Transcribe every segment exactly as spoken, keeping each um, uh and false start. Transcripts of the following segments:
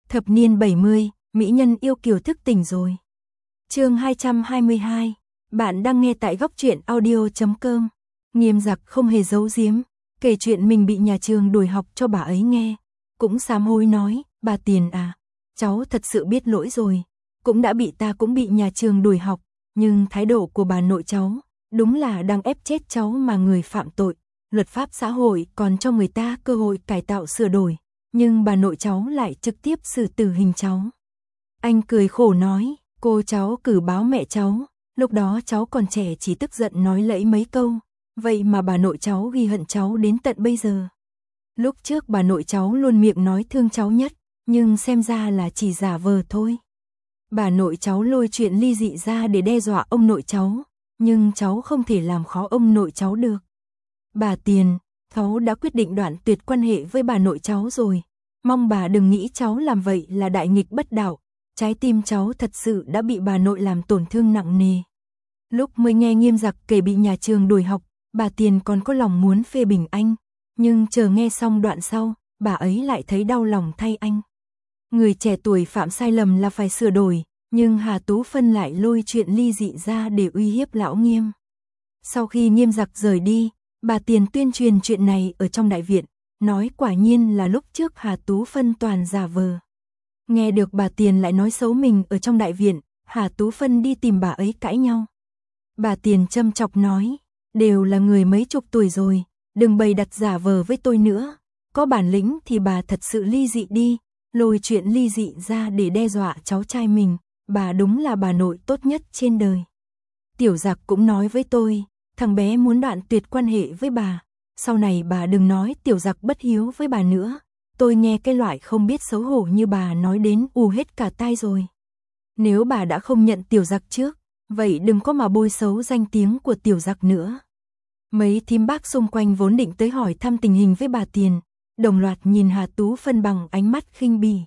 Thập niên bảy mươi, mỹ nhân yêu kiều thức tỉnh rồi. Chương hai trăm hai mươi hai. Bạn đang nghe tại góc truyện audio chấm com. Nghiêm Giặc không hề giấu giếm, kể chuyện mình bị nhà trường đuổi học cho bà ấy nghe, cũng sám hối nói, bà Tiền à, cháu thật sự biết lỗi rồi, cũng đã bị ta cũng bị nhà trường đuổi học, nhưng thái độ của bà nội cháu, đúng là đang ép chết cháu mà người phạm tội, luật pháp xã hội còn cho người ta cơ hội cải tạo sửa đổi, nhưng bà nội cháu lại trực tiếp xử tử hình cháu. Anh cười khổ nói, cô cháu cử báo mẹ cháu, lúc đó cháu còn trẻ chỉ tức giận nói lẫy mấy câu, vậy mà bà nội cháu ghi hận cháu đến tận bây giờ. Lúc trước bà nội cháu luôn miệng nói thương cháu nhất, nhưng xem ra là chỉ giả vờ thôi. Bà nội cháu lôi chuyện ly dị ra để đe dọa ông nội cháu, nhưng cháu không thể làm khó ông nội cháu được. Bà Tiền, cháu đã quyết định đoạn tuyệt quan hệ với bà nội cháu rồi, mong bà đừng nghĩ cháu làm vậy là đại nghịch bất đạo, trái tim cháu thật sự đã bị bà nội làm tổn thương nặng nề. Lúc mới nghe Nghiêm Giặc kể bị nhà trường đuổi học, bà Tiền còn có lòng muốn phê bình anh, nhưng chờ nghe xong đoạn sau, bà ấy lại thấy đau lòng thay anh. Người trẻ tuổi phạm sai lầm là phải sửa đổi, nhưng Hà Tú Phân lại lôi chuyện ly dị ra để uy hiếp lão Nghiêm. Sau khi Nghiêm Giặc rời đi, bà Tiền tuyên truyền chuyện này ở trong đại viện, nói quả nhiên là lúc trước Hà Tú Phân toàn giả vờ. Nghe được bà Tiền lại nói xấu mình ở trong đại viện, Hà Tú Phân đi tìm bà ấy cãi nhau. Bà Tiền châm chọc nói, đều là người mấy chục tuổi rồi, đừng bày đặt giả vờ với tôi nữa, có bản lĩnh thì bà thật sự ly dị đi, lôi chuyện ly dị ra để đe dọa cháu trai mình, bà đúng là bà nội tốt nhất trên đời. Tiểu Giặc cũng nói với tôi, thằng bé muốn đoạn tuyệt quan hệ với bà, sau này bà đừng nói Tiểu Giặc bất hiếu với bà nữa, tôi nghe cái loại không biết xấu hổ như bà nói đến ù hết cả tai rồi. Nếu bà đã không nhận Tiểu Giặc trước, vậy đừng có mà bôi xấu danh tiếng của Tiểu Giặc nữa. Mấy thím bác xung quanh vốn định tới hỏi thăm tình hình với bà Tiền, đồng loạt nhìn Hà Tú Phân bằng ánh mắt khinh bỉ.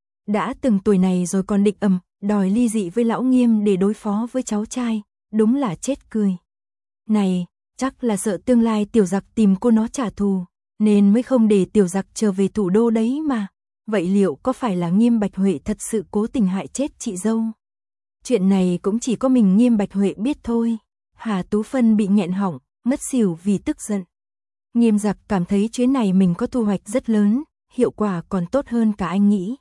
Đã từng tuổi này rồi còn định ầm, đòi ly dị với lão Nghiêm để đối phó với cháu trai, đúng là chết cười. Này, chắc là sợ tương lai Tiểu Giặc tìm cô nó trả thù, nên mới không để Tiểu Giặc trở về thủ đô đấy mà. Vậy liệu có phải là Nghiêm Bạch Huệ thật sự cố tình hại chết chị dâu? Chuyện này cũng chỉ có mình Nghiêm Bạch Huệ biết thôi. Hà Tú Phân bị nghẹn họng, ngất xỉu vì tức giận. Nghiêm Giặc cảm thấy chuyến này mình có thu hoạch rất lớn, hiệu quả còn tốt hơn cả anh nghĩ.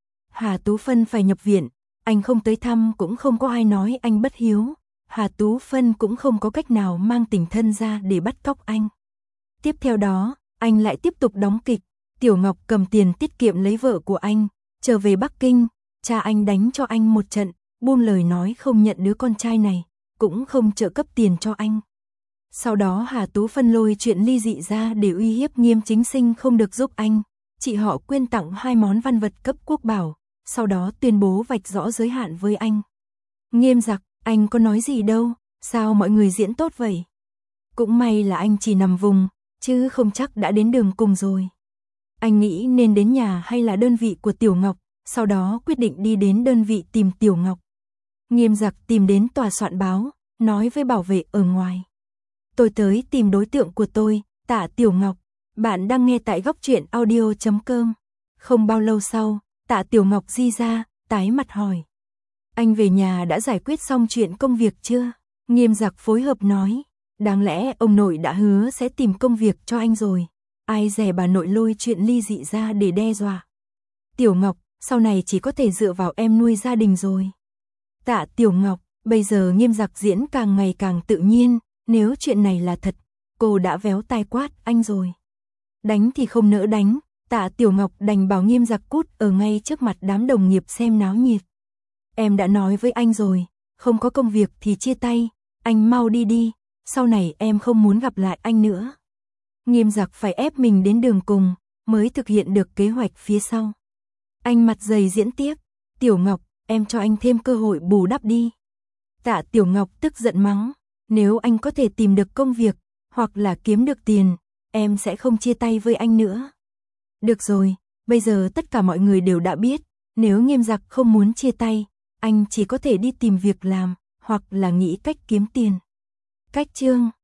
Hà Tú Phân phải nhập viện, anh không tới thăm cũng không có ai nói anh bất hiếu. Hà Tú Phân cũng không có cách nào mang tình thân ra để bắt cóc anh. Tiếp theo đó, anh lại tiếp tục đóng kịch. Tiểu Ngọc cầm tiền tiết kiệm lấy vợ của anh, trở về Bắc Kinh, cha anh đánh cho anh một trận, buông lời nói không nhận đứa con trai này, cũng không trợ cấp tiền cho anh. Sau đó Hà Tú Phân lôi chuyện ly dị ra để uy hiếp Nghiêm Chính Sinh không được giúp anh, chị họ quyên tặng hai món văn vật cấp quốc bảo, sau đó tuyên bố vạch rõ giới hạn với anh. Nghiêm Giặc, anh có nói gì đâu, sao mọi người diễn tốt vậy? Cũng may là anh chỉ nằm vùng, chứ không chắc đã đến đường cùng rồi. Anh nghĩ nên đến nhà hay là đơn vị của Tiểu Ngọc, sau đó quyết định đi đến đơn vị tìm Tiểu Ngọc. Nghiêm Giặc tìm đến tòa soạn báo, nói với bảo vệ ở ngoài. Tôi tới tìm đối tượng của tôi, Tạ Tiểu Ngọc, bạn đang nghe tại góc truyện audio chấm com. Không bao lâu sau, Tạ Tiểu Ngọc di ra, tái mặt hỏi. Anh về nhà đã giải quyết xong chuyện công việc chưa? Nghiêm Giặc phối hợp nói, đáng lẽ ông nội đã hứa sẽ tìm công việc cho anh rồi. Ai dè bà nội lôi chuyện ly dị ra để đe dọa. Tiểu Ngọc, sau này chỉ có thể dựa vào em nuôi gia đình rồi. Tạ Tiểu Ngọc, bây giờ Nghiêm Giặc diễn càng ngày càng tự nhiên, nếu chuyện này là thật, cô đã véo tai quát anh rồi. Đánh thì không nỡ đánh, Tạ Tiểu Ngọc đành bảo Nghiêm Giặc cút ở ngay trước mặt đám đồng nghiệp xem náo nhiệt. Em đã nói với anh rồi, không có công việc thì chia tay, anh mau đi đi, sau này em không muốn gặp lại anh nữa. Nghiêm Giặc phải ép mình đến đường cùng, mới thực hiện được kế hoạch phía sau. Anh mặt dày diễn tiếp, Tiểu Ngọc, em cho anh thêm cơ hội bù đắp đi. Tạ Tiểu Ngọc tức giận mắng, nếu anh có thể tìm được công việc, hoặc là kiếm được tiền, em sẽ không chia tay với anh nữa. Được rồi, bây giờ tất cả mọi người đều đã biết, nếu Nghiêm Giặc không muốn chia tay, anh chỉ có thể đi tìm việc làm, hoặc là nghĩ cách kiếm tiền. Cách chương